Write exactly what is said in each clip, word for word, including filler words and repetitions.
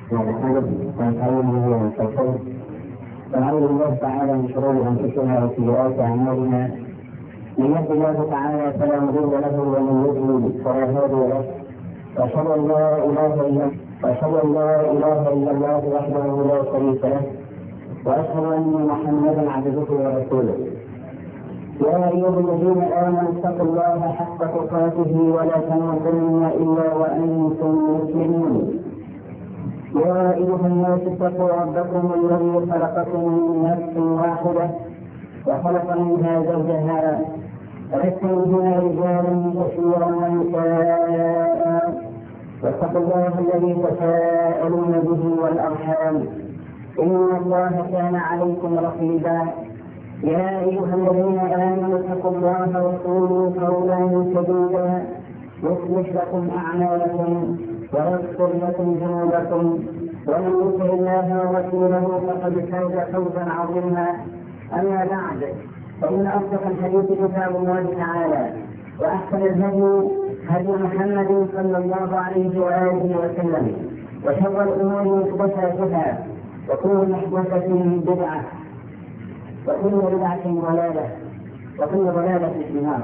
والحمد ونستعينه ونستغفره ونعوذ بالله تعالى من شرور انفسنا وسيئات اعمالنا. من يهد الله تعالى فلا مضل له ومن يضلل فلا هادي له. واشهد ان لا اله الا واشهد ان لا اله الا الله وحده لا شريك له، واشهد ان محمدا عبده ورسوله. يا ايها الذين امنوا اتقوا الله حق تقاته ولا تموتن الا وانتم مسلمون. يا ايها الناس اتقوا ربكم الذي خلقكم من نفس واحده وخلق منها زوجها وبث منهما رجالا كثيرا ونساء، واتقوا الله الذي تساءلون به والارحام ان الله كان عليكم رقيبا. يا ايها الذين امنوا اتقوا الله وقولوا قولا سديدا يصلح لكم اعمالكم ويغفر لكم ذنوبكم، ومن يطع الله ورسوله فقد فاز فوزا عظيما. اما بعد، فان اصدق الحديث كتاب الله تعالى، واحسن الهدي هدي محمد صلى الله عليه واله وسلم، وشر الامور محدثاتها، وكل محدثه بدعه، وكل بدعه ضلاله، وكل ضلاله في النار.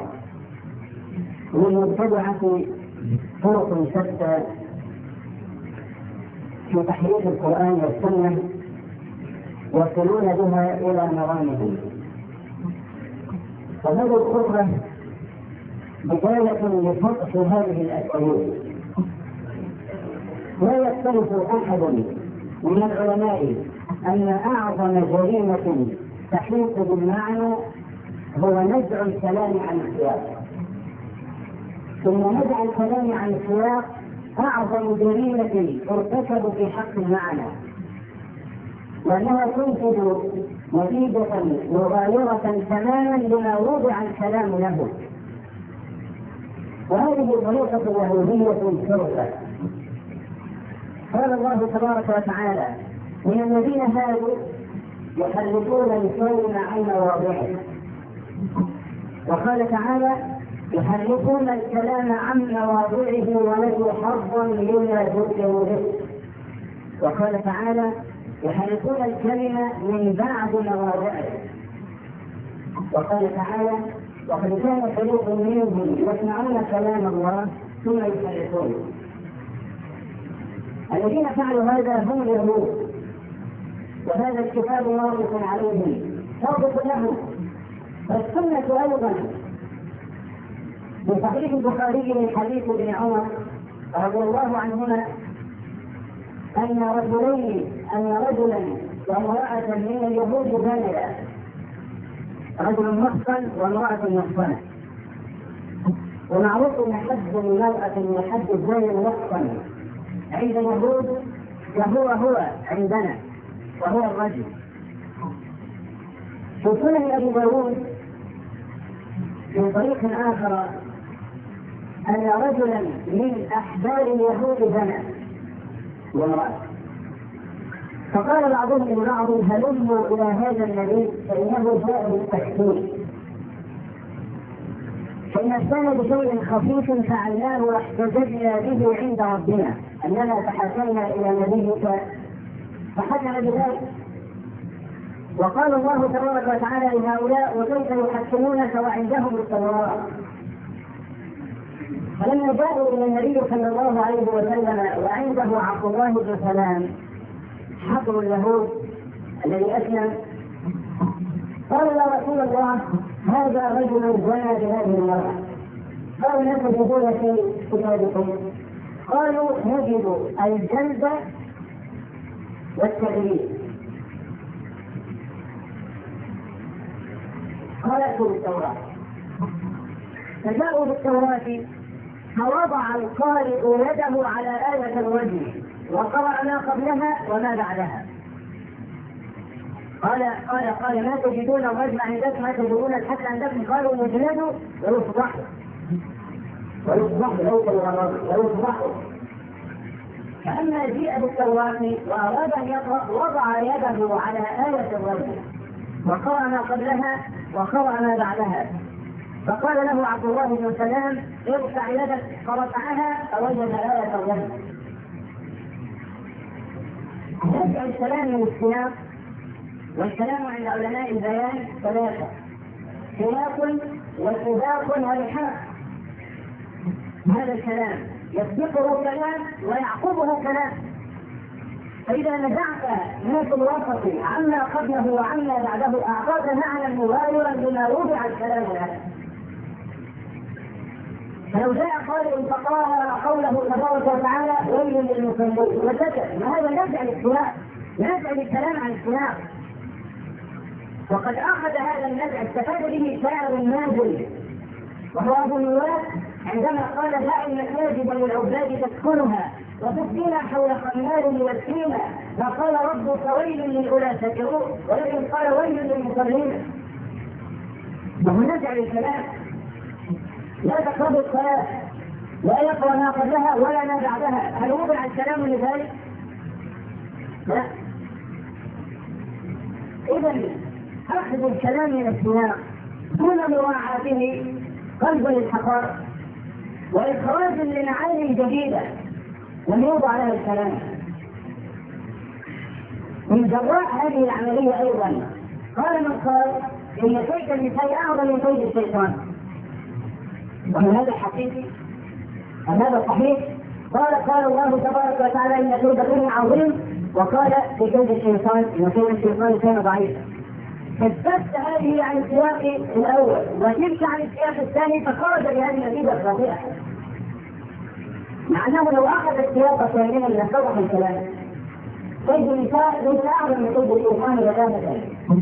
للمبتدعه طرق شتى في تحريف القرآن والسنة يصلون بها إلى مرامهم. فهذه الخطبة بداية لفتح هذه الأساليب. لا يختلف أحد من العلماء أن أعظم جريمة تحيط بالمعنى هو نزع الكلام عن السياق. ثم نزع الكلام عن السياق أعظم جريمة ترتكب في حق المعنى، لأنها تنتج نتيجة مغايرة تماما لما وضع الكلام له. وهذه طريقة يهودية شرسة. قال الله تبارك وتعالى: من الذين هادوا يحرفون الكلم عن مواضعه. وقال تعالى: يحرفون الكلام عن مواضعه ونسوا حظا مما ذكروا به. وقال تعالى: يحرفون الكلمة من بعد مواضعه. وقال تعالى: وقد كان فريق منهم يسمعون كلام الله ثم يحرفونه. الذين فعلوا هذا هم اليهود، وهذا الكتاب واضح عليهم واضح لهم. فالسنة أيضا في صحيح البخاري من حديث ابن عمر رضي الله عنهما أن رجلين أن رجلا وامرأة من اليهود زنيا، رجل محصن وامرأة محصنة. ومعروف أن حد المرأة من حد الزاني المحصن عند اليهود وهو هو عندنا وهو الرجل. في سنن أبي داود من طريق آخر أن رجلا من أحبار اليهود زنى وامرأة، فقال بعضهم لبعض: هلموا إلى هذا النبي فإنه جاء بالتحكيم، فإن أتانا بشيء خفيف فعلناه واحتججنا به عند ربنا أننا تحاكمنا إلى نبيك فحكم بذلك. وقال الله تبارك وتعالى لهؤلاء: وكيف يحكمونك وعندهم التوراة. فلما جاءوا الى النبي صلى الله عليه وسلم وعنده عبد الله بن سلام حبر اليهود الذي اسلم، قالوا: يا رسول الله، هذا رجل زنى بهذه المرأة، قالوا: لا تجدون في كتابكم؟ قالوا: نجد الجلد والتغليب. قال: ائتوا بالتوراة. فجاءوا بالتوراة، فوضع القارئ يده على آية الرجم وقرأ ما قبلها وما بعدها. قال قال قال ما تجدون الرجم عندكم، ما تجدون الحد عندكم؟ قالوا: نجلد ويصبح ويصبح ليس الغرض ويصبح. فأما جيء بالتوراة وأراد أن يقرأ وضع يده على آية الرجم وقرأ ما قبلها وقرأ ما بعدها. فقال له عبد الله بن سلام: ارفع يدك، فرفعها فوجد آية الرجم. نزع الكلام من السياق، والكلام عند علماء البيان ثلاثة: سياق وسباق ولحاق. هذا الكلام يسبقه كلام ويعقبه كلام، فإذا نزعت من الوسط عما قبله وعما بعده أعطاك معنى مغايرا لما وضع الكلام له. فلو جاء قائل فقال قوله تبارك وتعالى ويل للمصلين وسكت، وهذا نزع السياق، نزع الكلام عن السياق. وقد أخذ هذا النزع استفاد به شاعر النازل وهو أبو النواس عندما قال: دع المساجد للعباد تسكنها وتسقينا حول خمار يسقينا، فقال ربك ويل للأولى سكروا، ولكن قال ويل للمصلين. وهو نزع الكلام، لا تقربوا الصلاة، لا يقرأ ما قبلها ولا ما بعدها. هل وضع الكلام لذلك؟ لا. إذن أخذ الكلام من السياق دون مراعاته قلب للحقائق وإخراج لمعاني جديدة لم يوضع لها الكلام. من جراء هذه العملية أيضا قال من قال إن كيد النساء أعظم من كيد الشيطان. ومن هذا حقيقي؟ هل هذا صحيح؟ قال قال الله تبارك وتعالى إن كيد الرجل عظيم، وقال في كيد الشيطان إن كيد الشيطان كان ضعيفا. فاستفت هذه عن السياق الأول وتلك عن السياق الثاني، فخرج بهذه النتيجة الخاطئة، مع أنه لو أخذ السياق كاملا لاتضح الكلام. كيد النساء ليس أعظم من كيد الشيطان بتاتا،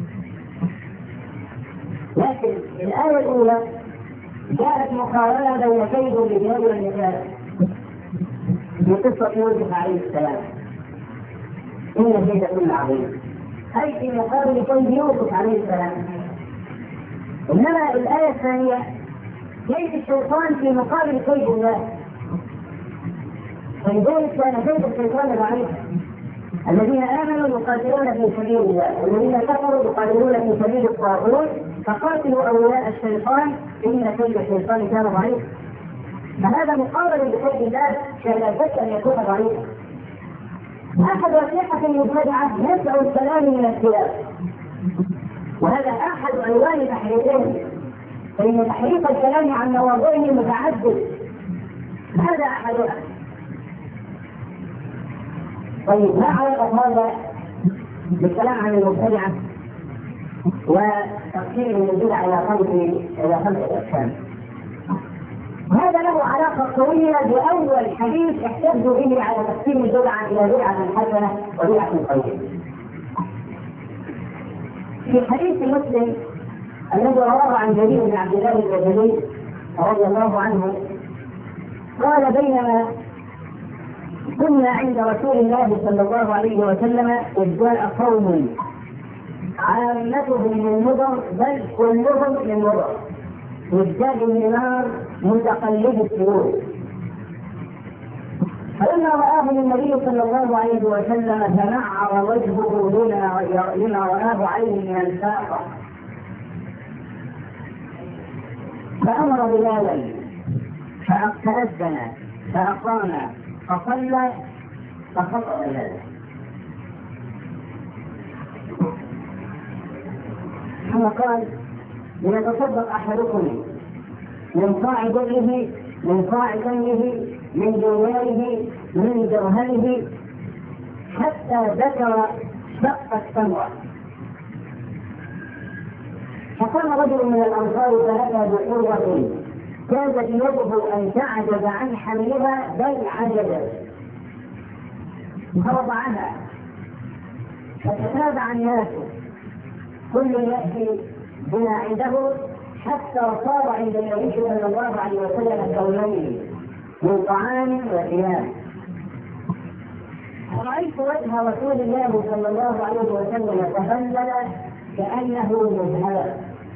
لكن الآية الأولى جاءت مقارنة بين كيد الرجال والنساء في قصة يوسف عليه السلام، إن كيدكن عظيم، أي في مقابل كيد يوسف عليه السلام. إنما الآية الثانية كيد الشيطان في مقابل كيد الله، فلذلك كان كيد الشيطان ضعيفا. الذين آمنوا يقاتلون في سبيل الله والذين كفروا يقاتلون في سبيل الطاغوت فقاتلوا أولياء الشيطان إن كيد الشيطان كان ضعيفا. فهذا مقابل بكيد الله كان لا شك أن يكون ضعيفا. أحد أسلحة المبتدعة نزع الكلام من السياق، وهذا أحد عنوان تحريفهم، فإن تحريف الكلام عن مواضعه متعدد، هذا أحدها. طيب ما علاقة هذا بالكلام عن المبتدعة وتقسيم البدع إلى خمس إلى خمسة أقسام؟ هذا له علاقة قوية بأول حديث احتجوا به على تقسيم البدعة إلى بدعة حسنة وبدعة طيبة. في حديث مسلم الذي رواه عن جرير بن عبد الله البجلي رضي الله عنه قال: بينما كنا عند رسول الله صلى الله عليه وسلم إذ جاء قوم عامتهم من مضر بل كلهم من مضر يزداد النار متقلب السرور، فلما رآهم النبي صلى الله عليه وسلم تنعر وجهه لما رآه عليه من الفاقة، فأمر بلالا فأذن فأقام فصلى فخطأ بلالا. ثم قال: ليتصدق أحدكم من صاع بره من صاع دمه من ديناره من درهمه، حتى ذكر شق التمرة. فقام رجل من الأنصار فأتى بحرة كادت يده أن تعجز عن حملها بل عجزت، فرفعها فتتابع الناس كل يأتي بما عنده حتى صار عند النبي صلى الله عليه وسلم كونين من طعام وثياب. رأيت وجه رسول الله صلى الله عليه وسلم تهلل كأنه مذهب،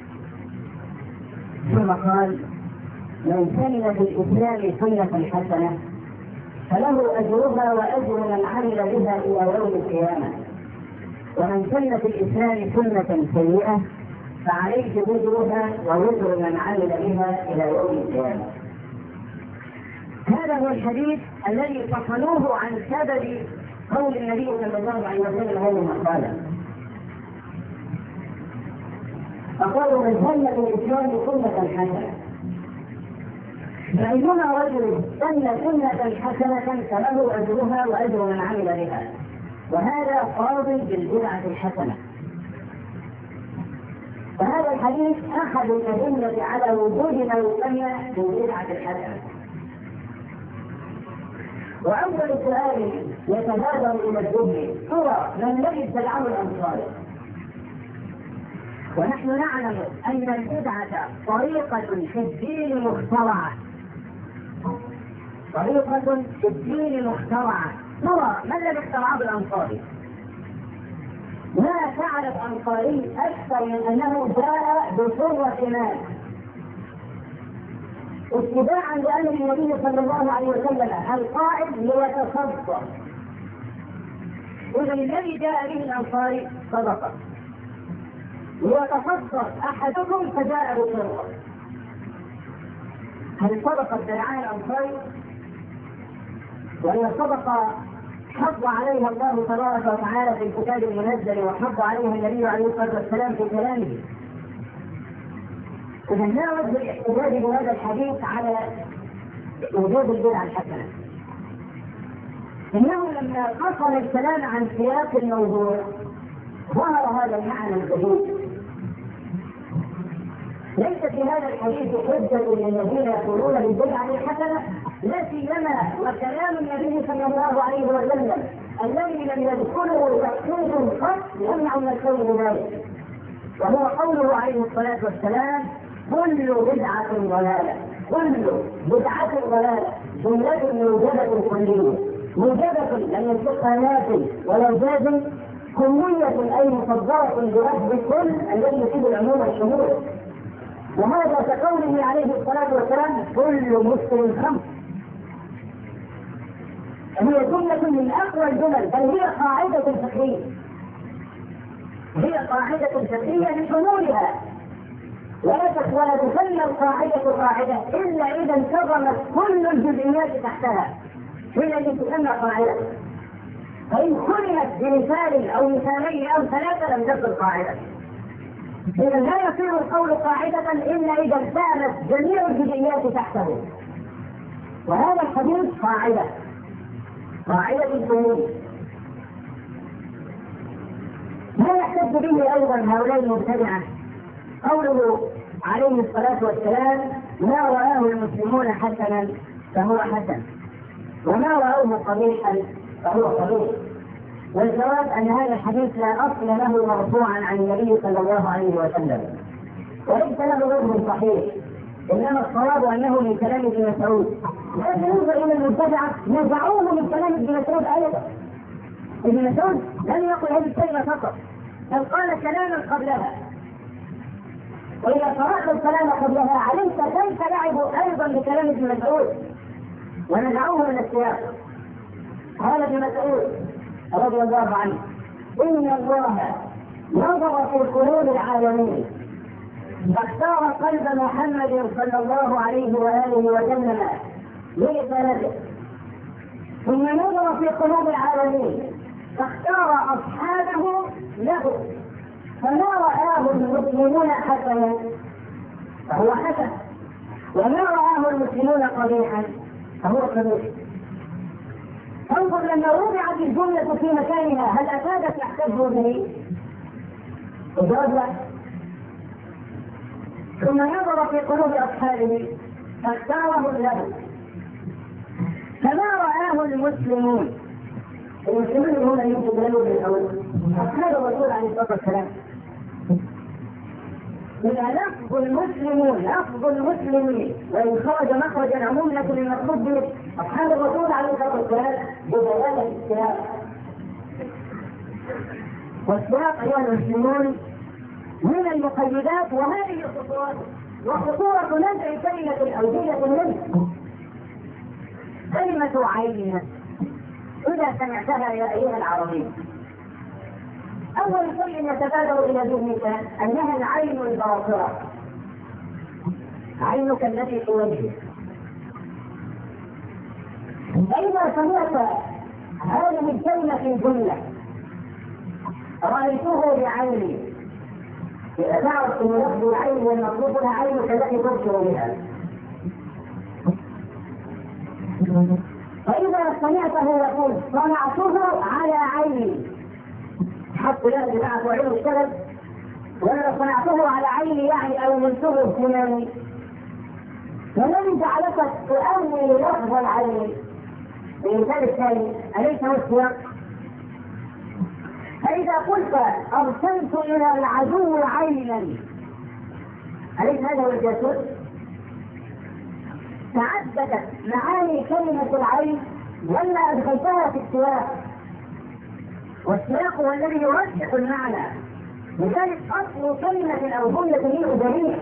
ثم قال: من سن في الإسلام سنة حسنة فله أجرها وأجر من عمل بها إلى يوم القيامة، ومن سن في الإسلام سنة سيئة فعليه وزرها ووزر من عمل بها إلى يوم القيامة. هذا هو الحديث الذي فصلوه عن سبب قول النبي صلى الله عليه وسلم هذه المقالة، فقالوا من سن في الإسلام سنة حسنة، فأيما رجل سن سنة حسنة فله أجرها وأجر من عمل بها، وهذا قاضي بالبدعة الحسنة. فهذا الحديث أحد الأدلة على وجود ما يسمى بالبدعة الحسنة. وأول سؤال يتبادر إلى الذهن هو من الذي ابتدعه الأنصار؟ ونحن نعلم أن البدعة طريقة في الدين مخترعة، طريقة في الدين مخترعة. ترى ما الذي اخترعه الأنصاري؟ ما فعل الأنصاري أكثر من أنه جاء بسرة مال اتباعا لأمر النبي صلى الله عليه وسلم القائد ليتصدق. إذا الذي جاء به الأنصاري صدقة، ليتصدق أحدكم فجاء بسرة. هل صدقة ادعاها الأنصاري؟ وهي صدقة حض عليها الله تبارك وتعالى في الكتاب المنزل، وحض عليها النبي عليه الصلاة والسلام في كلامه. إذا لا وجه الاحتجاج بهذا الحديث على وجود البدعة الحسنة. إنه لما فصل الكلام عن سياق الموضوع ظهر هذا المعنى الجديد. ليس في هذا الحديث حجة للذين يقولون بالبدعة الحسنة، لا سيما وكلام النبي صلى الله عليه وسلم الذي لم يذكره تحقيق قط يمنع من القول ذلك، وهو قوله عليه الصلاة والسلام: كل بدعة ضلالة، كل بدعة ضلالة، جملة موجبة كلية، موجبة لم ينطقها نافي ولا جازم، كلية أي مصدرة بلفظ كل الذي يفيد العموم والشمول. وهذا كقوله عليه الصلاة والسلام: كل مسلم خمس. هي جملة من أقوى الجمل، بل هي قاعدة فقهية، هي قاعدة فقهية لشمولها، ولا تسمى القاعدة قاعدة إلا إذا انتظمت كل الجزئيات تحتها، هي التي تسمى قاعدة. فإن كلمت بمثال أو مثالين أو ثلاثة لم تكن قاعدة. إذا لا يصير القول قاعدة إلا إذا التأمت جميع الجزئيات تحته. وهذا الحديث قاعدة، قاعدة الجمهور. ما يحتج به أيضا هؤلاء المبتدعة قوله عليه الصلاة والسلام: ما رآه المسلمون حسنا فهو حسن، وما رأوه قبيحا فهو قبيح. والجواب أن هذا الحديث لا أصل له مرفوعا عن النبي صلى الله عليه وسلم، وليس له وجه صحيح، إنما الصواب أنه من كلام ابن مسعود. بالنسبة إلى المبتدعة نزعوه من كلام ابن مسعود أيضا. ابن مسعود لم يقل هذه الكلمة فقط، بل قال كلاما قبلها. وإذا قرأت الكلام قبلها علمت كيف لعبوا أيضا بكلام ابن مسعود ونزعوه من السياق. قال ابن مسعود رضي الله عنه: إن الله نظر في قلوب العالمين فاختار قلب محمد صلى الله عليه وآله وسلم لرسالته، ثم نظر في قلوب العالمين فاختار أصحابه له، فما رآه المسلمون حسنا فهو حسن، وما رآه المسلمون قبيحا فهو قبيح. انظر لما وضعت الجملة في مكانها هل أفادت يحتجوا به؟ الجواب لا. ثم نظر في قلوب أصحابه فاختاره له، فما رآه المسلمون. المسلمون هنا يمكن له بالأول أصحاب الرسول عليه الصلاة والسلام. إذا لفظ المسلمون لفظ المسلمين وإن خرج مخرج العموم، لكن المقصود به أصحاب الرسول عليه الصلاة والسلام بدلالة السياق. والسياق أيها المسلمون من المقيدات، وهذه الخطوات وخطورة نزع كلمة أو جملة منه. كلمة عين إذا سمعتها يا أيها العربي أول شيء يتبادر إلى ذهنك أنها العين الباصرة، عينك التي في وجهك. إذا سمعت هذه الكلمة في الجملة رأيته بعيني، إذا تعرف أن لفظ العين والمطلوب لها عين كذلك تبصر بها. فإذا سمعته يقول صنعته على عيني، حط له بتاعته عين الشرف، ولا صنعته على عيني يعني أو منته الثماني، فمن جعلك تؤول لفظ العين بالمثال الثاني أليس هو السياق؟ فإذا قلت أرسلت إلى العدو عينا أليس هذا هو الجاسوس؟ تعددت معاني كلمة العين ولا أدخلتها في السياق، والسياق هو الذي يرجح المعنى. لذلك أصل كلمة أو جملة هي أدرية،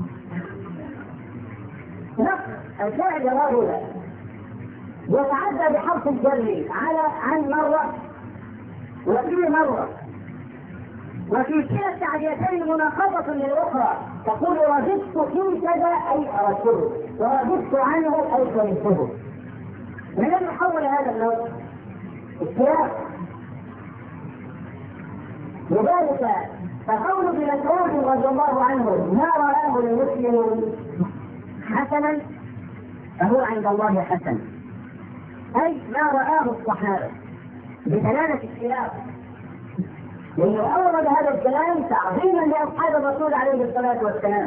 نقص الفعل رجل يتعدى بحرف الجر على عن مرة وفي مرة، وفي كلا التعديتين مناقضة للأخرى، تقول رغبت في كذا أي أردته، ورغبت عنه أي كرهته. من أين يحول هذا اللفظ؟ السياق. لذلك فقول ابن مسعود رضي الله عنه ما رآه المسلم حسنا فهو عند الله حسن، أي ما رآه الصحابة بدلالة السياق، لأنه أورد هذا الكلام تعظيما لأصحاب الرسول عليه الصلاة والسلام.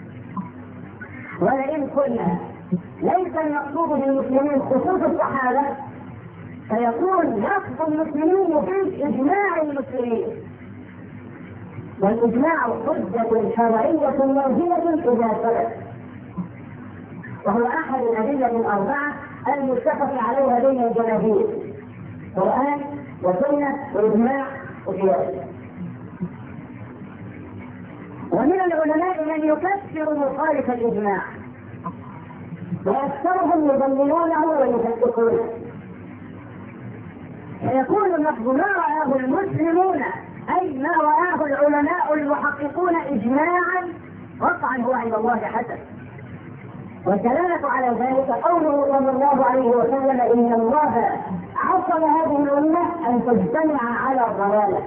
ولئن قلنا ليس المقصود بالمسلمين خصوص الصحابة فيكون لفظ المسلمين يفيد إجماع المسلمين، والإجماع حجة شرعية واجبة إذا ثبت، وهو أحد الأدلة الأربعة المتفق عليها بين الجماهير، قرآن وسنة وإجماع وقياس. ومن العلماء من يكفر مخالف الإجماع وأكثرهم يضللونه ويفسقونه، فيكون اللفظ ما رآه المسلمون أي ما رآه العلماء المحققون إجماعا قطعا هو عند الله حسن. والدلالة على ذلك قوله صلى الله عليه وسلم إن الله عصم هذه الأمة أن تجتمع على الضلالة.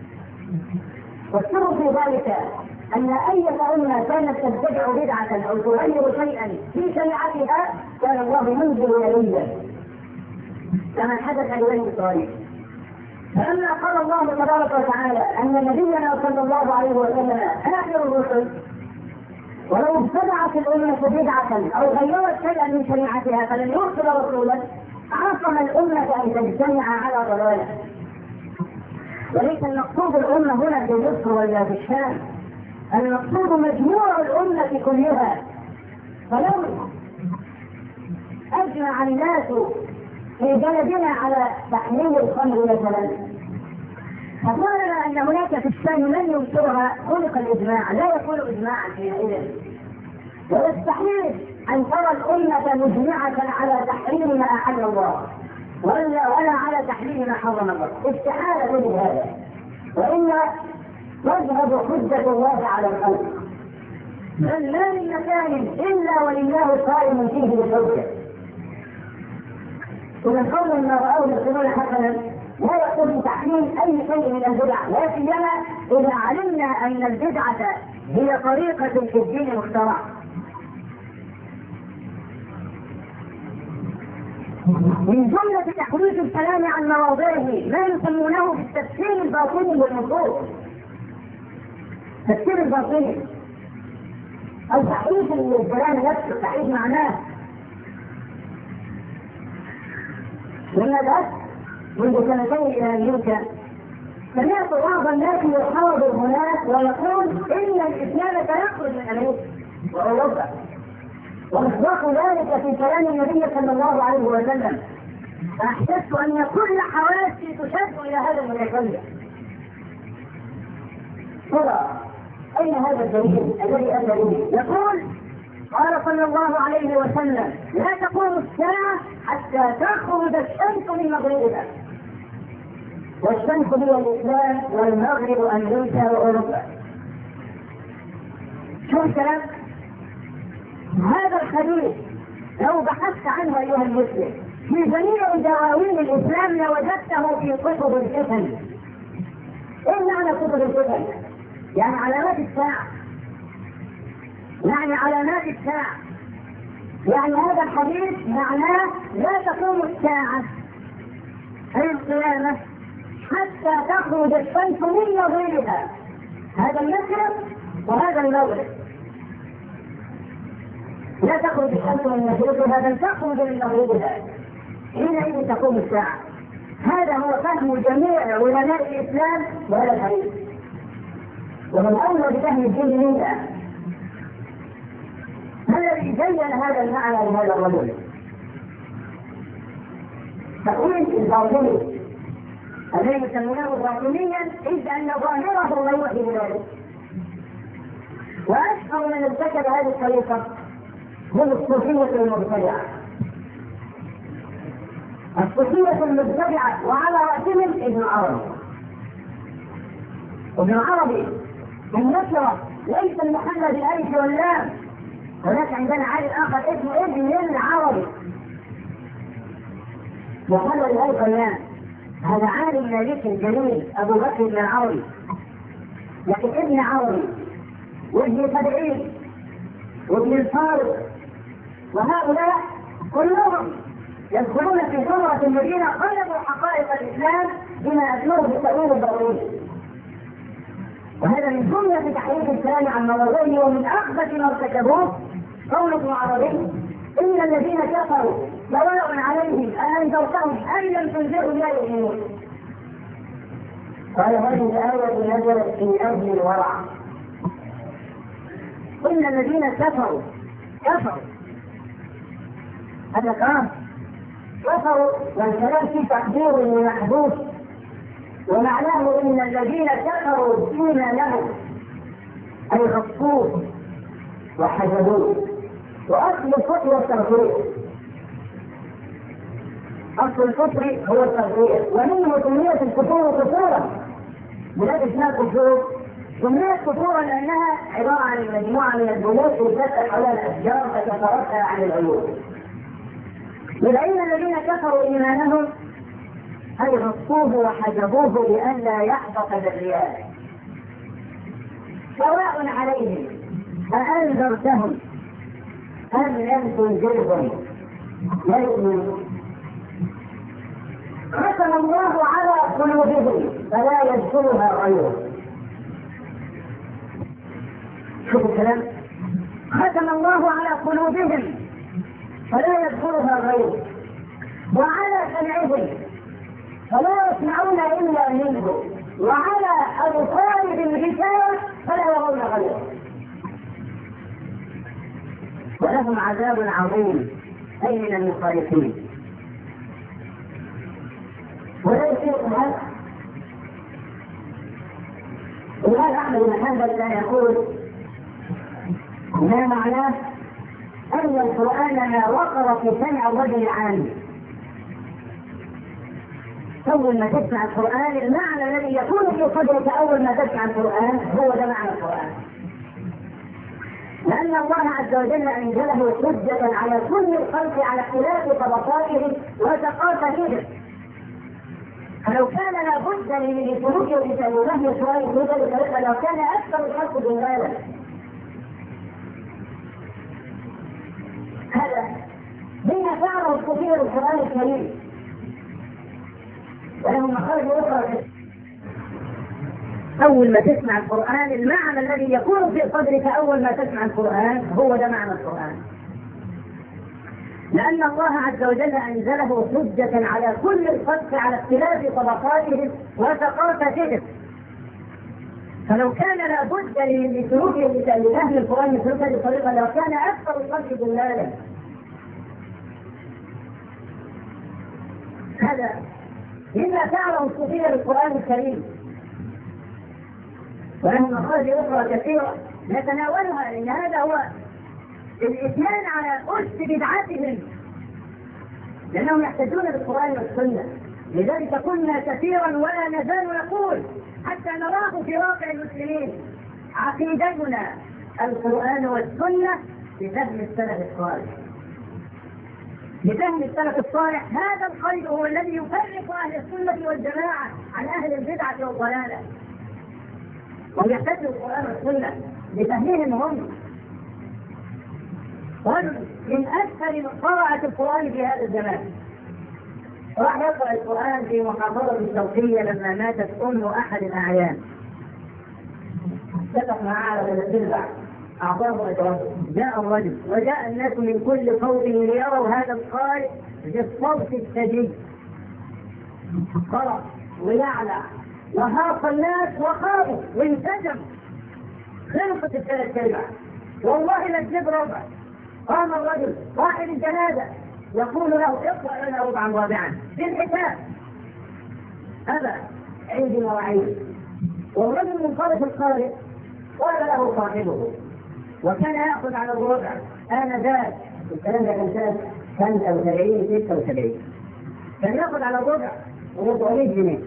والسر في ذلك أن أي أمة كانت تبتدع بدعة أو تغير شيئا في شريعتها كان الله منزل وليا كما حدث لبني إسرائيل. فلما قال الله تبارك وتعالى أن نبينا صلى الله عليه وسلم آخر الرسل، ولو ابتدعت الأمة بدعة أو غيرت شيئا من شريعتها فلن يرسل رسولا، عصم الأمة أن تجتمع على ضلالة. وليس المقصود الأمة هنا في مصر ولا في الشام، المقصود مجموع الأمة كلها. فلو أجمع الناس في بلدنا على تحريم الخمر مثلا، فقالنا أن هناك في الشام من ينكرها خلق الإجماع، لا يكون إجماعا حينئذ. ويستحيل أن ترى الأمة مجمعة على تحريم ما أحل الله ولا ولا على تحريم ما حرم الله، استحالة من هذا، وإلا تذهب حجة الله على الخلق، بل ما من مكان إلا ولله قائم فيه بحجة. إذا قول ما رأوه المسلمون حسنا لا يقول بتحريم أي شيء من البدع، لا سيما إذا علمنا أن البدعة هي طريقة في الدين مخترع. من جملة تحريف الكلام عن مواضعه ما يسمونه بالتفسير الباطني والمنظور، التفسير الباطني أو تحريف الكلام نفسه، تحريف معناه. لما ذهبت منذ سنتين إلى أمريكا سمعت بعض الناس يحاضر هناك ويقول إن الإسلام سيخرج من أمريكا وأوروبا، ومصداق ذلك في كلام النبي صلى الله عليه وسلم. فأحسست أن كل حواسي تشد إلى هذا المتكلم. ترى أين هذا الدليل الذي أتى به؟ يقول قال صلى الله عليه وسلم لا تقوم الساعة حتى تخرج الشمس من مغربها، والشمس هي الإسلام والمغرب أمريكا وأوروبا. شو الكلام؟ هذا الحديث لو بحثت عنه أيها المسلم في جميع دواوين الإسلام لوجدته في كتب الفتن. إيه معنى كتب الفتن؟ يعني علامات الساعة، يعني علامات الساعة، يعني هذا الحديث معناه لا تقوم الساعة أي القيامة حتى تخرج الشمس من نظيرها، هذا المشرق وهذا المغرب، لا تخرج الشمس من مشرقها بل تخرج من مغربها، حينئذ تقوم الساعة. هذا هو فهم جميع علماء الإسلام وهذا الحديث، ومن أولى بفهم الدين منا. ما الذي بين هذا المعنى لهذا الرجل؟ تقويم الباطني الذي يسمونه باطنيا إذ أن ظاهره لا يوحي بذلك. وأشهر من ارتكب هذه الطريقة هم الصوفية المبتدعة. الصوفية المبتدعة وعلى رأسهم ابن عربي. ابن عربي النصرة ليس المحل بالألف واللام، هناك عندنا عالم آخر اسمه ابن العربي محل بالألف واللام، هذا عالم مالكي جليل أبو بكر بن العربي، لكن ابن عربي وابن سبعين وابن الفارق وهؤلاء كلهم يدخلون في زمرة الذين قلبوا حقائق الإسلام بما أسموه بالتأويل الضروري. وهذا من جملة تحريف الكلام عن مواضيعه، ومن أخبث ما ارتكبوه قول ابن عربي إن الذين كفروا سواء عليهم أأنذرتهم أم لم تنذرهم لا يؤمنون. قال هذه الآية نزلت في أهل الورع. إن الذين كفروا كفروا هذا كلام كفروا، والكلام في تقدير لمحدود، ومعناه إن الذين كفروا الدين لهم أي غصوه وحجبوه. وأصل الكفر هو التغيير، أصل الكفر هو التغيير، ومنه سميت الكفور كفورا، بلاد اسمها كفور سميت كفورا لأنها عبارة عن مجموعة من البنوك تفتح حول الأشجار فتتركها عن العيون. لأن الذين كفروا إيمانهم أي غصوه وحجبوه لئلا يحبط بالرياء. سواء عليهم أأنذرتهم أم لم تنذرهم لا يؤمنون. ختم الله على قلوبهم فلا يدخلها غيره. شوف الكلام، ختم الله على قلوبهم فلا يدخلها غيره، وعلى سمعهم فلا يسمعون إلا منه، وعلى أبصارهم الغشاوة فلا يرون غيره، ولهم عذاب عظيم أي من المخالفين. وليس هذا الإمام أحمد بن حنبل لا يقول ما معناه أن القرآن ما وقر في سمع الرجل العام. أول ما تسمع القرآن المعنى الذي يكون في صدرك أول ما تسمع القرآن هو ده معنى القرآن، لأن الله عز وجل أنزله حجة على كل الخلق على اختلاف طبقاتهم وثقافتهم. فلو كان لابد لسلوك وتسلمه شوية هدى لو كان أكثر الخلق ضلالا. هذا بما فعله الكثير القرآن الكريم، ولهم مخارج أخرى. أول ما تسمع القرآن المعنى الذي يكون في صدرك أول ما تسمع القرآن هو ده معنى القرآن، لأن الله عز وجل أنزله حجة على كل الخلق على اختلاف طبقاتهم وثقافتهم. فلو كان لابد لسلوكهم لأهل القرآن يسلوك هذه الطريقة لو كان أكثر الخلق ضلالا. هذا مما فعله الصوفية بالقرآن الكريم، ولهم مخارج أخرى كثيرة نتناولها، لأن هذا هو الإتيان على أس بدعتهم، لأنهم يحتجون بالقرآن والسنة. لذلك قلنا كثيرا ولا نزال نقول حتى نراه في واقع المسلمين عقيدتنا القرآن والسنة بفهم السلف الصالح. بفهم السلف الصالح هذا القيد هو الذي يفرق أهل السنة والجماعة عن أهل البدعة والضلالة، ويحتج القرآن والسنة بفهمهم هم. رجل من أكثر من قراءة القرآن في هذا الزمان راح يقرأ القرآن في محافظة الشرقية لما ماتت أم أحد الأعيان، اتفق معاه على البدع، أعطاه أجره. جاء الرجل وجاء الناس من كل قوم ليروا هذا القارئ بالصوت الشديد، قرأ ويعلى وهاق الناس وخافوا وانسجموا، خلقت الثلاث كلمات والله لا تجيب ربع. قام الرجل صاحب الجنازة يقول له اقرأ لنا ربعا رابعا في الحساب، هذا عندي مواعيد. والرجل منصرف القارئ قال له صاحبه وكان يأخذ على الربع آنذاك، الكلام ده كان سنة خمسة وسبعين ستة وسبعين، كان يأخذ على الربع أربعمائة جنيه.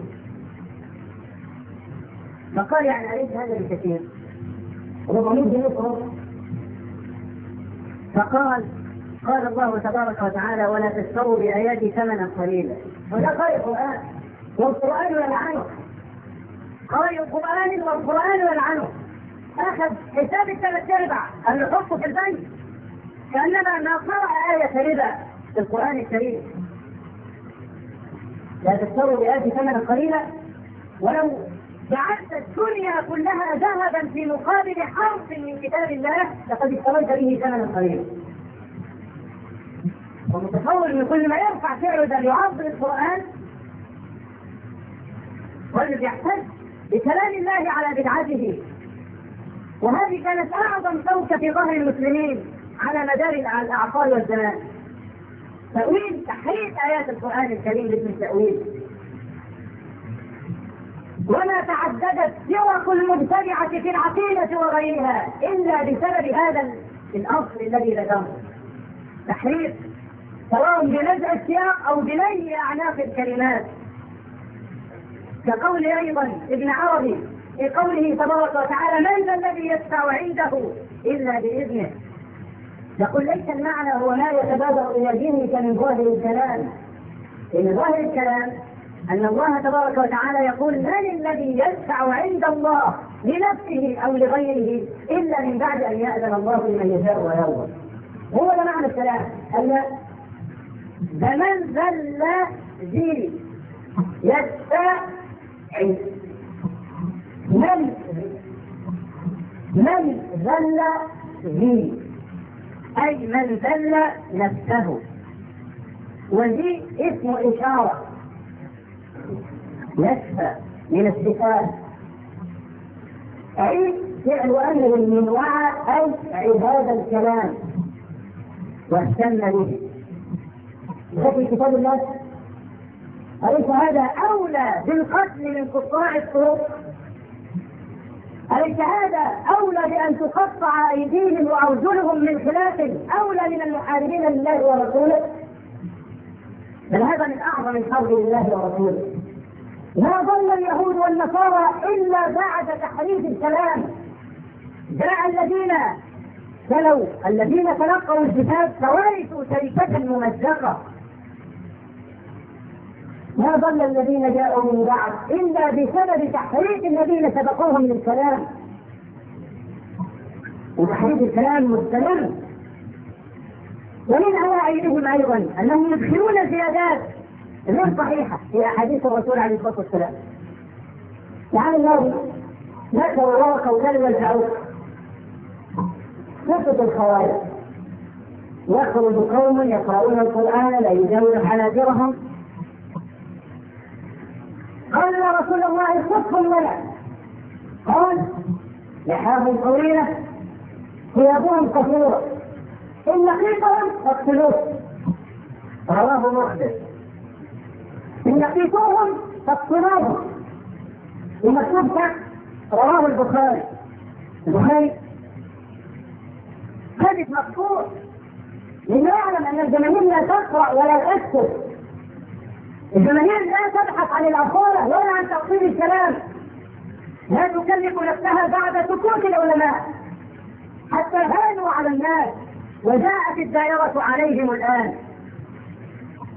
فقال يعني أليس هذا بكثير؟ أربعمائة جنيه ربع. فقال قال الله تبارك وتعالى ولا تشتروا بآياتي ثمنا قليلا. وده قال القرآن والقرآن يلعنه، قال القرآن والقرآن يلعنه. أخذ حساب الثلاث أرباع أن يحطه في البنك كأنما ما قرأ آية ربا في القرآن الكريم. لا تشتروا بآياتي ثمنا قليلا، ولو جعلت الدنيا كلها ذهبا في مقابل حرف من كتاب الله لقد اشتريت به ثمنا قليلا. ومتصور ان كل ما يرفع سعره ده يعظم القرآن والذي يحتج بكلام الله على بدعته. وهذه كانت اعظم شوكة في ظهر المسلمين على مدار الاعصار والزمان، تأويل تحريف آيات القرآن الكريم باسم التأويل. وما تعددت فرق المبتدعة في العقيدة وغيرها إلا بسبب هذا الأصل الذي ذكرته، تحريف سواء بنزع السياق أو بني أعناق الكلمات، كقول أيضا ابن عربي في قوله تبارك وتعالى من ذا الذي يشفع عنده إلا بإذنه. يقول ليس المعنى هو ما يتبادر إلى ذهنك من ظاهر الكلام، إن ظاهر الكلام أن الله تبارك وتعالى يقول من الذي يشفع عند الله لنفسه أو لغيره إلا من بعد أن يأذن الله لمن يشاء ويرضى. هو ده معنى الكلام، أن فمن ذل ذي يشفع عند من من ذل ذي أي من ذل نفسه، وذي اسم إشارة يشفى من الصفات، أي فعل أمر من وعى أو عباد الكلام واهتم به. وفي كتاب الله أليس هذا أولى بالقتل من قطاع الطرق؟ أليس هذا أولى بأن تقطع أيديهم وأرجلهم من خلاف أولى من المحاربين لله ورسوله؟ بل هذا من أعظم الحرب لله ورسوله. ما ظل اليهود والنصارى إلا بعد تحريف الكلام. جاء الذين تلوا الذين تلقوا الكتاب فورثوا شركة ممزقة. ما ظل الذين جاءوا من بعد إلا بسبب تحريف الذين سبقوهم للكلام، وتحريف الكلام مستمر. ومن أواعيهم أيضا أنهم يدخلون زيادات غير صحيحة في أحاديث الرسول عليه الصلاة والسلام. يعني الله ذكر ورقة وكلمة الفعوق صفة الخوارج، يخرج قوم يقرؤون القرآن لا يجاوز حناجرهم، قال يا رسول الله صفهم لنا، قال لحاهم طويلة ثيابهم قصيرة إن لقيتهم فاقتلوه، رواه مخبر. إن لقيتوهم فاقتلوهم، ومكتوب تحت رواه البخاري. البخاري حديث مقطوع لأنه يعلم أن الجماهير لا تقرأ ولا تكتب، الجماهير لا تبحث عن الأصالة ولا عن تقصير الكلام، لا تكلف نفسها بعد سكوت العلماء حتى هانوا على الناس وجاءت الدائرة عليهم الآن.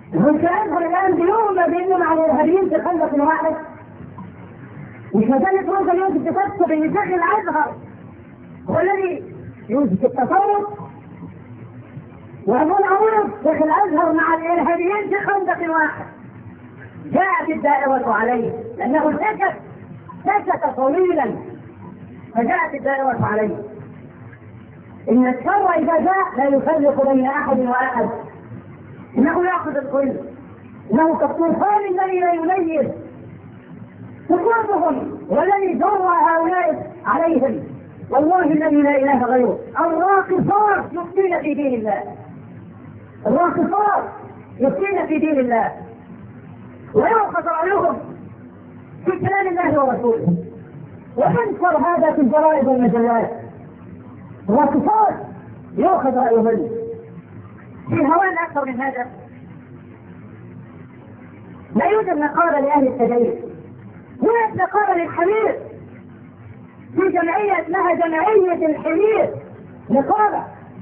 هم سيظهر الآن بيوم بأنهم على الإرهابيين في خندق واحد. مش مسألة روزا يوسف تفسر إن شيخ الأزهر هو الذي يوسف التصرف، وأبو العوض شيخ الأزهر مع الإرهابيين في خندق واحد. جاءت الدائرة عليه لأنه سكت سكت طويلا، فجاءت الدائرة عليه. إن الشر إذا جاء لا يفرق بين أحد وأحد، إنه يأخذ الكل، إنه كالطوفان الذي لا يميز قلوبهم والذي جرى هؤلاء عليهم. والله الذي لا إله غيره الراقصات يفتين في دين الله، الراقصات يفتين في دين الله ويؤخذ رأيهم في كلام الله ورسوله، وينشر هذا في الجرائد والمجلات. الراقصات يؤخذ رأيهم في هوان أكثر من هذا. لا يوجد نقابة لأهل التدين، يوجد نقابة للحمير في جمعية اسمها جمعية الحمير، نقابة.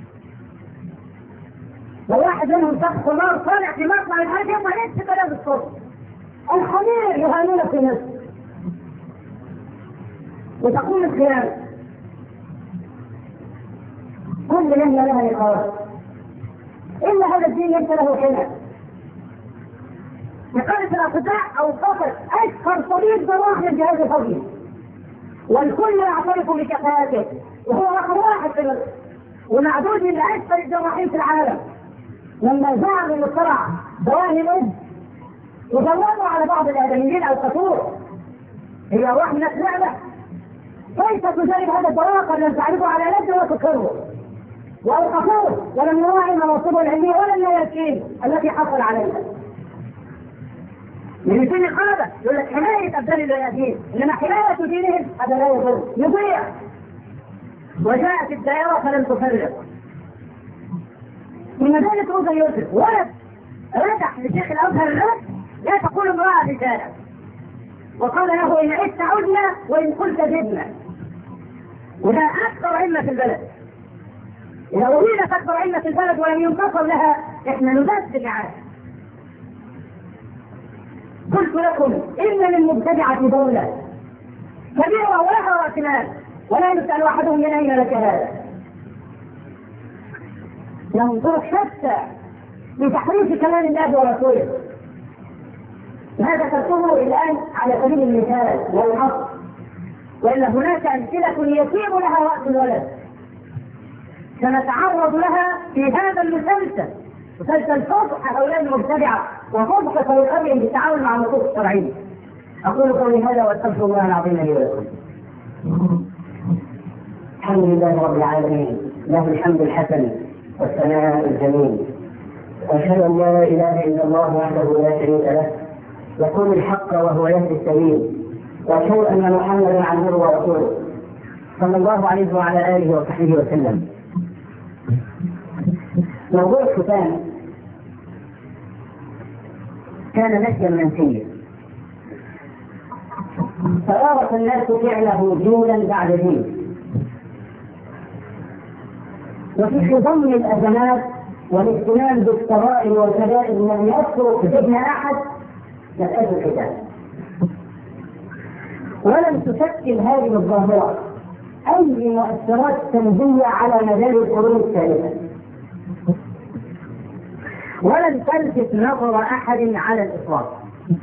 لو واحد منهم شخص نار طالع في مصنع الحاجة ما يكتب له بالصوت. الحمير يهانون في مصر وتقوم الخيانة. كل لهجة لها نقابة، إلا هذا الدين ليس له حمى. نقابة الأطباء أو فقط أكثر طبيب جراح للجهاز الفضلي، والكل يعترف بكفاءته، وهو رقم واحد في مصر ومعدود من أكثر الجراحين في العالم. لما زعم انه اخترع دواهي الإذ وجربوا على بعض الآدميين أو القصور، هي أرواح من النعمة. كيف تجرب هذا الدواء قد لم تعرفه على يده وتكره وأوقفوه ولم يراعي مناصبه العلمية ولا المياسين التي حصل عليها. من في نقابة يقول لك حماية أبدال الياسين، إنما حماية دينهم هذا لا يضر يضيع. وجاءت الدائرة فلم تفرق. من مدينة روزا يوسف ولد رجع لشيخ الأزهر الرد لا تقول امرأة رسالة، وقال له إن عدت عدنا وإن قلت زدنا. وده أكثر علة في البلد. إذا أريدت أكثر علة في البلد ولم ينتصر لها إحنا نبدل العالم. قلت لكم إن للمبتدعة دولة كبيرة ولها رأس مال ولا يسأل أحدهم من أين لك هذا. لهم طرق شتى لتحريف كلام الله ورسوله. ما ذكرته الآن على سبيل المثال والحصر، وإلا هناك أمثلة يتيم لها رأس الولد سنتعرض لها في هذا المسلسل، مسلسل فضح هؤلاء المبتدعة وفضح طريقتهم بالتعاون مع النصوص الشرعية. أقول قولي هذا وأستغفر الله العظيم لي ولكم. الحمد لله رب العالمين، له الحمد الحسن والثناء الجميل، وأشهد أن لا إله إلا الله وحده لا شريك له يقول الحق وهو يهدي السبيل، وأشهد أن محمدا عبده ورسوله صلى الله عليه وعلى آله وصحبه وسلم. موضوع الختان كان نسيا منسيا، فوارث الناس فعله جيلا بعد جيل، وفي خضم الأزمات والاهتمام بالصغائر والكبائر لم يأثر ذهن أحد مسألة الختان، ولم تشكل هذه الظاهرة أي مؤثرات سلبية على مدار القرون الثالثة، ولم تلفت نظر أحد على الإطلاق.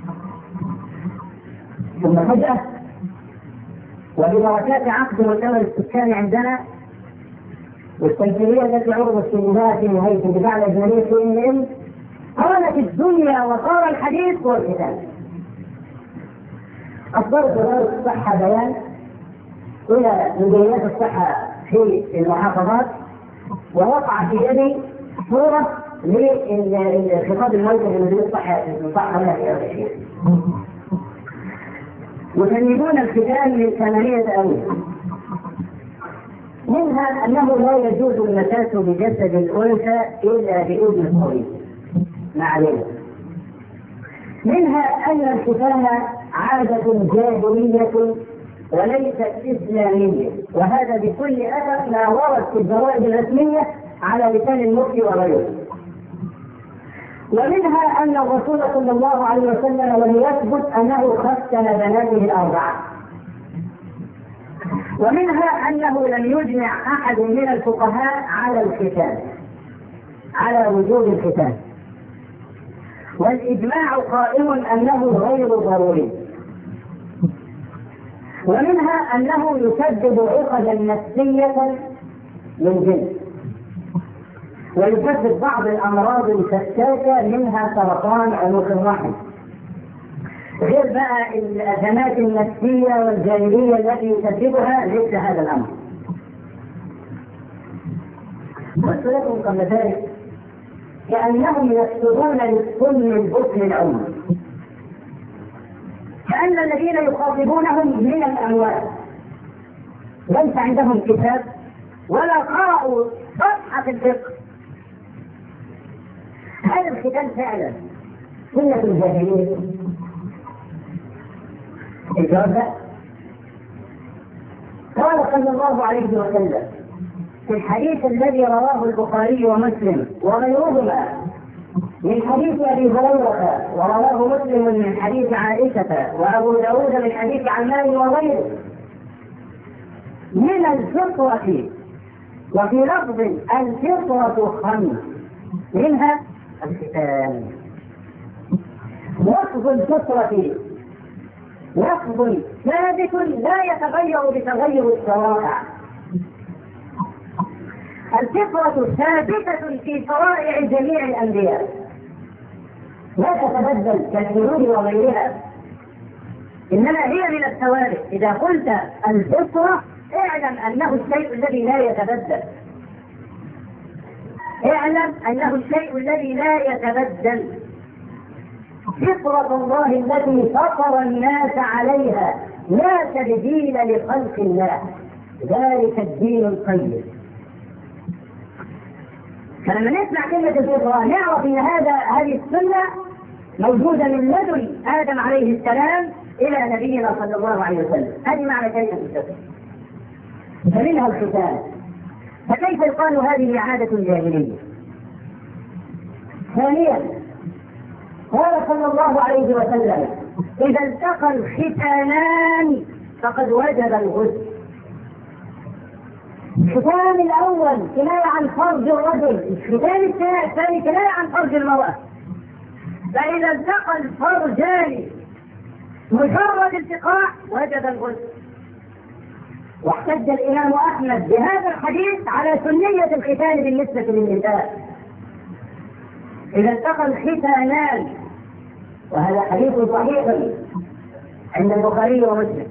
ثم فجأة وببركات عقد مؤتمر السكان عندنا والتمثيلية التي عرضت في الإذاعة في نهاية الدفاع الأجنبية في إن إم قامت الدنيا وصار الحديث هو الختان. أصدرت وزارة الصحة بيان إلى مديريات الصحة في المحافظات، ووقع في يدي صورة للخطاب الموجه لمديرية الصحة المصحة في الشيخ، يسمون الختان من ثمانية أوجه، منها أنه لا يجوز المساس بجسد الأنثى إلا بإذن الطبيب، ما علينا. منها أن الختان عادة جاهلية وليست إسلامية، وهذا بكل أسف ما ورد في الجرائد الرسمية على لسان المفتي وغيره. ومنها أن الرسول صلى الله عليه وسلم لم يثبت أنه ختن بناته الأربعة. ومنها أنه لم يجمع أحد من الفقهاء على الختان، على وجوب الختان، والإجماع قائم أنه غير ضروري. ومنها أنه يسبب عقدا نفسية للجنس، ويسبب بعض الأمراض الفتاكة منها سرطان عنق الرحم، غير بقى الأزمات النفسية والجانبية التي يسببها ليس هذا الأمر. قلت لكم قبل ذلك كأنهم يكتبون للسن البطن العمر، كأن الذين يخاطبونهم من الأموات ليس عندهم كتاب ولا قرأوا صفحة الفقه. هذا الختان فعلا سنة الجاهلية؟ الجواب قال صلى الله عليه وسلم في الحديث الذي رواه البخاري ومسلم وغيرهما من حديث أبي هريرة، ورواه مسلم من حديث عائشة، وأبو داود من حديث عمار وغيره: من الفطرة، وفي لفظ الفطرة خمس منها الختان. لفظ الفطرة لفظ ثابت لا يتغير بتغير الشرائع. الفطرة ثابتة في شرائع جميع الأنبياء لا تتبدل كالحلول وغيرها، إنما هي من الثوابت. إذا قلت الفطرة اعلم أنه الشيء الذي لا يتبدل، اعلم أنه الشيء الذي لا يتبدل. فطرة الله التي فطر الناس عليها لا تبديل لخلق الله، ذلك الدين القيم. فلما نسمع كلمة الفطرة نعرف أن هذا هذه السنة موجودة من لدن آدم عليه السلام إلى نبينا صلى الله عليه وسلم. هذه معنى كلمة الفطرة، فمنها الختان. فكيف يقال هذه عادة جاهلية؟ ثانيا قال صلى الله عليه وسلم: إذا التقى الختانان فقد وجب الغسل. الختان الأول كناية عن فرج الرجل، الختان الثاني كناية عن فرج المرأة. فإذا التقى الفرجان مجرد التقاء وجب الغسل. واحتج الإمام أحمد بهذا الحديث على سنية الختان بالنسبة للنساء. إذا التقى الختانان، وهذا حديث صحيح عند البخاري ومسلم.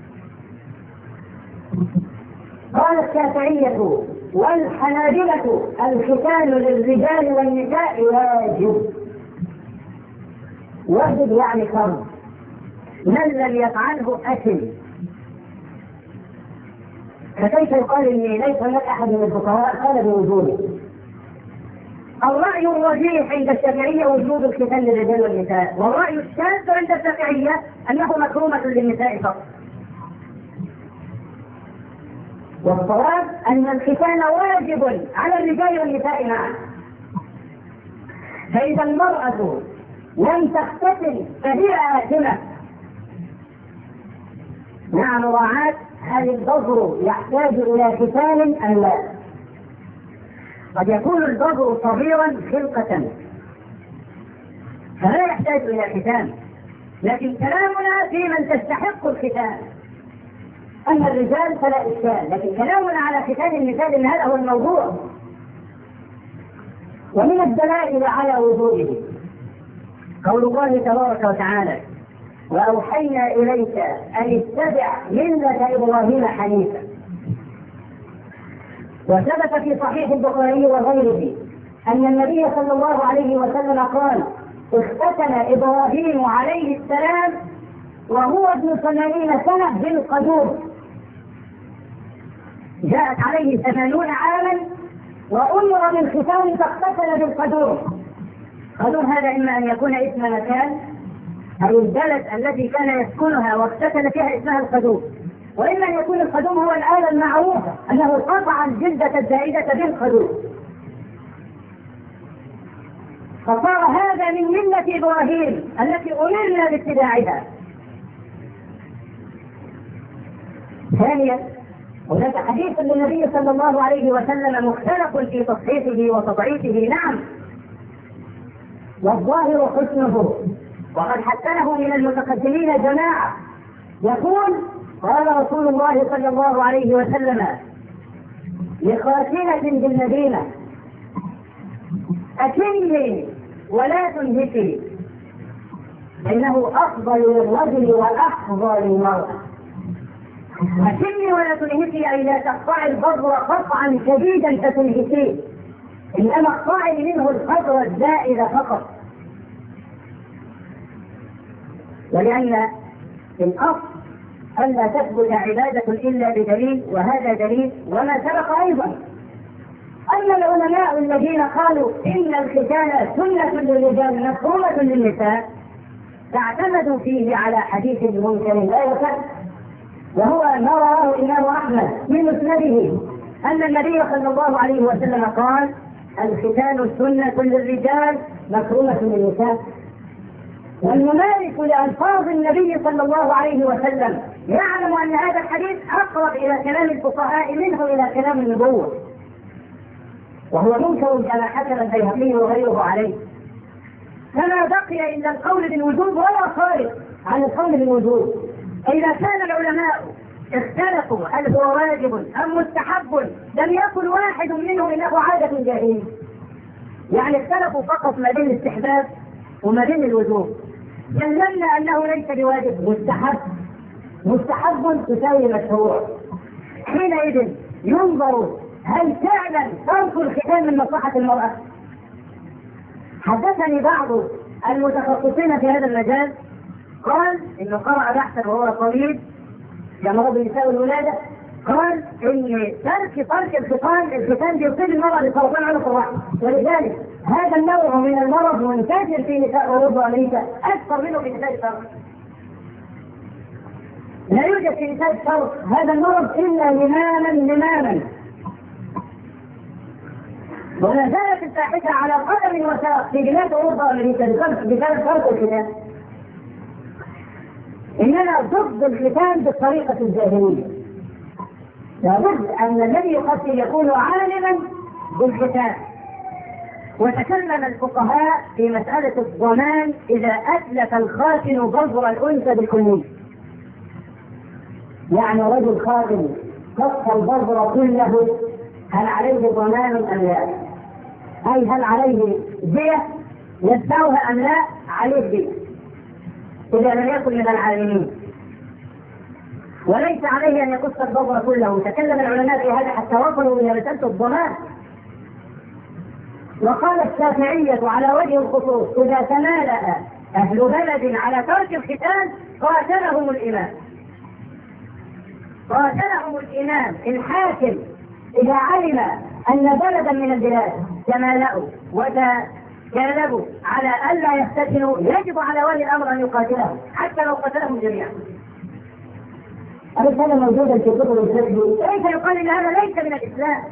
قال الشافعية والحنابلة: الختان للرجال والنساء واجب. واجب يعني فرض، من لم يفعله أثم. فكيف يقال إني ليس هناك أحد من الفقهاء قال بوجوده؟ الرأي الرجيح عند الشافعية وجوب الختان للرجال والنساء، والرأي الشاذ عند الشافعية أنه مكرومة للنساء فقط. والصواب أن الختان واجب على الرجال والنساء معا. فإذا المرأة لم تختتن فهي آثمة مع مراعاة هل الضجر يحتاج إلى ختان أم لا. قد يكون الضجر صغيرا خلقة فلا يحتاج إلى ختان، لكن كلامنا في من تستحق الختان. أما الرجال فلا إشكال، لكن كلامنا على ختان النساء إن هذا هو الموضوع. ومن الدلائل على وجوده قول الله تبارك وتعالى: وأوحينا إليك أن اتبع ملة إبراهيم حنيفا. وثبت في صحيح البخاري وغيره أن النبي صلى الله عليه وسلم قال: اختتن إبراهيم عليه السلام وهو ابن ثمانين سنة بالقدور. جاءت عليه ثمانون عاما وأمر بالختان فاختتن بالقدور. قدور هذا إما أن يكون اسم مكان أو البلد التي كان يسكنها واختتن فيها اسمها القدور، وإما أن يكون القدوم هو الآلة المعروفة أنه قطع الجلدة الزائدة بالقدور. فصار هذا من ملة إبراهيم التي أمرنا باتباعها. ثانيا، هناك حديث للنبي صلى الله عليه وسلم مختلف في تصحيحه وتضعيفه، نعم، والظاهر حسنه، وقد حسنه من المتقدمين جماعة. يقول: قال رسول الله صلى الله عليه وسلم لخاتنة بالمدينة: أكني ولا تنهكي، إنه أفضل للرجل وأحظى للمرأة. أكني ولا تنهكي أي لا تقطعي البذر قطعا شديدا فتنهكيه، إنما اقطعي منه القدر الزائد فقط. ولأن الأصل ألا تثبت عبادة إلا بدليل، وهذا دليل وما سبق أيضا. أما العلماء الذين قالوا إن الختان سنة للرجال مكروهة للنساء فاعتمدوا فيه على حديث منكر لا يصح، وهو ما رواه الإمام أحمد في مسنده أن النبي صلى الله عليه وسلم قال: الختان سنة للرجال مكروهة للنساء. والممارس لألفاظ النبي صلى الله عليه وسلم يعلم أن هذا الحديث أقرب إلى كلام الفقهاء منه إلى كلام النبوة، وهو منكر كما حكم البيهقي وغيره عليه. فما بقي إلا القول بالوجوب ولا خارج عن القول بالوجوب. إذا كان العلماء اختلفوا هل هو واجب أم مستحب لم يكن واحد منهم إنه عادة جاهلية، يعني اختلفوا فقط ما بين الاستحباب وما بين الوجوب. جللنا أنه ليس بواجب، مستحب، مستحب تساوي مشروع. حينئذ ينظر هل فعلا ترك الختان من مصلحة المرأة. حدثني بعض المتخصصين في هذا المجال قال انه قرأ بحثا وهو طبيب لمرض النساء والولادة، قال ان ترك ترك الختان الختان بيصيب المرأة بسرطان عنق الرحم، ولذلك هذا النوع من المرض منتشر في نساء اوروبا وامريكا اكثر منه في نساء الشرق. لا يوجد في نساء الشرق هذا المرض الا لماما لماما، ولا زالت الفاحشة على قدم وساق في بلاد اوروبا وامريكا بسبب ترك الختان. اننا ضد الختان بالطريقة الجاهلية. لابد ان الذي يقتل يكون عالما بالختان. وتكلم الفقهاء في مسألة الضمان إذا أتلف الخاتن بذر الأنثى بالكلية. يعني رجل خاتن قص البذر كله، هل عليه ضمان أم لا؟ أي هل عليه دية يدفعها أم لا؟ عليه دية إذا لم يكن من العالمين، وليس عليه أن يقص البذر كله. تكلم العلماء في هذا حتى وصلوا إلى مسألة الضمان. وقال الشافعية على وجه الخصوص: إذا تمالأ أهل بلد على ترك الختان قاتلهم الإمام. قاتلهم الإمام الحاكم إذا علم أن بلدا من البلاد تمالأوا وتجالبوا على ألا يختتنوا يجب على ولي الأمر أن يقاتلهم حتى لو قتلهم جميعا. هذا كان موجودا في كتب الفقه. كيف يقال إن هذا ليس من الإسلام؟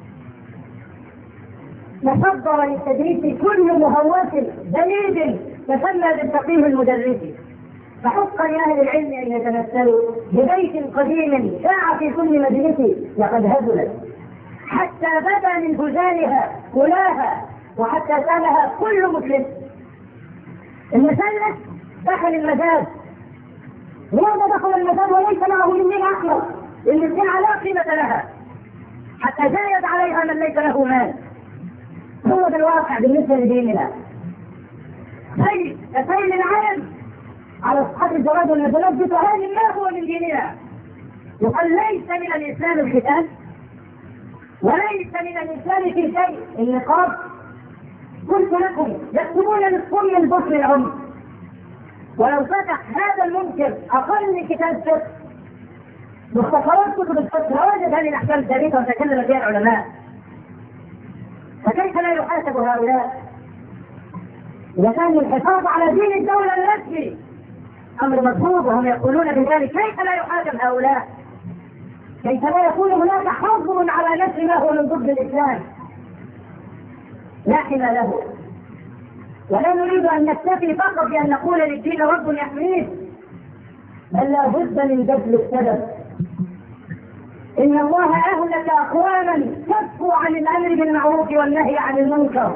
تصدر للتدريس كل مهوس دليل تسمى بالفقيه المدرس. فحقا لأهل العلم أن يتمثلوا ببيت قديم شاع في كل مجلس لقد هزلت حتى بدا من فجانها كلاها، وحتى سالها كل مسلم. المثلث دخل المزاد، لماذا دخل المزاد وليس معه من أحمر؟ إن السلعة لا قيمة لها حتى زايد عليها من ليس له مال. هو ده الواقع بالنسبة لديننا. سيل سيل العالم على أصحاب الجواد والنزلات بتهاجم ما هو من ديننا. يقال ليس من الإسلام الختان، وليس من الإسلام في شيء النقاب. قلت لكم يكتبون نصف من بطن العمر، ولو فتح هذا المنكر أقل من كتاب فقه مختصرات كتب الفقه لوجد هذه الأحكام الثابتة وتكلم فيها العلماء. فكيف لا يحاسب هؤلاء؟ إذا كان الحفاظ على دين الدولة الرسمي أمر مطلوب وهم يقولون بذلك، كيف لا يحاسب هؤلاء؟ كيف لا يكون هناك حظر على نشر ما هو من ضد الإسلام؟ لا حل له. ولا نريد أن نكتفي فقط بأن نقول للدين رب يحميه، بل لا بد من بذل السبب. إن الله أهلك أقواما كفوا عن الأمر بالمعروف والنهي عن المنكر،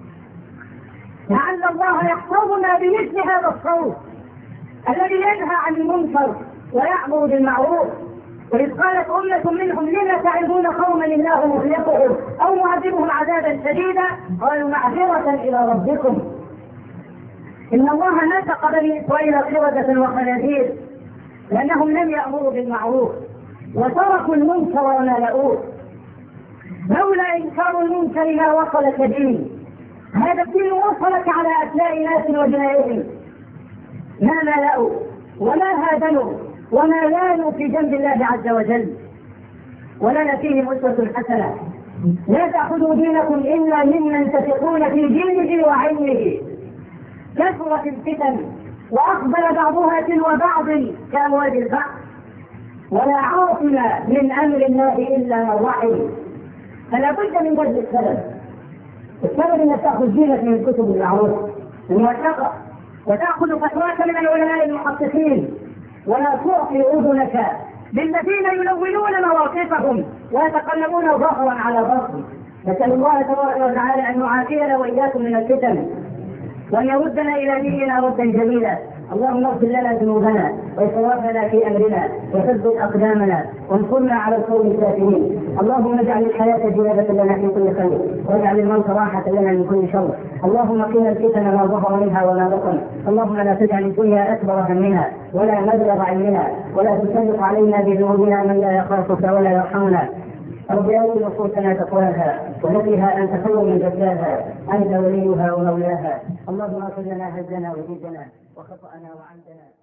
لعل الله يحفظنا بمثل هذا الصوت الذي ينهى عن المنكر ويأمر بالمعروف. وإذ قالت أمة منهم لم تعظون قوما الله مهلكهم أو معذبهم عذابا شديدا قالوا معذرة إلى ربكم. إن الله نسق بني إسرائيل قردة وخنازير لأنهم لم يأمروا بالمعروف وتركوا المنكر وملأوه. لولا إنكار المنكر ما وصلك دين، هذا الدين وصلك على أثناء ناس وجنائهم ما ملأوا وما هادنوا وما لانوا في جنب الله عز وجل. ولنا فيهم أسوة حسنة. لا تأخذوا دينكم إلا ممن تثقون في دينه وعلمه. كثرت الفتن وأقبل بعضها تلو بعض كأمواج البحر، ولا عاصم من أمر الله إلا من رحم. فلا بد من بذل السبب. السبب أنك تأخذ دينك من كتب المعروف الموثقة، وتأخذ فتواك من العلماء المحققين، ولا تعطي أذنك للذين يلونون مواقفهم ويتقلبون ظهرا على ظهر. نسأل الله تبارك وتعالى أن يعافينا وإياكم من الفتن، وأن يردنا إلى ديننا ردا جميلا. اللهم اغفر لنا ذنوبنا وإسرافنا في أمرنا وثبت أقدامنا وانصرنا على القوم الكافرين. اللهم اجعل الحياة زيادة لنا في كل خير، واجعل الموت راحة لنا من كل شر. اللهم قنا الفتن ما ظهر منها وما بطن. اللهم لا تجعل الدنيا أكبر همنا ولا مبلغ علمنا، ولا تسلط علينا بذنوبنا من لا يخافك ولا يرحمنا. رب آت نفوسنا تقواها وزكها أنت خير من زكاها، أنت وليها ومولاها. اللهم اغفر لنا هزنا وجدنا وخطأنا وعمدنا.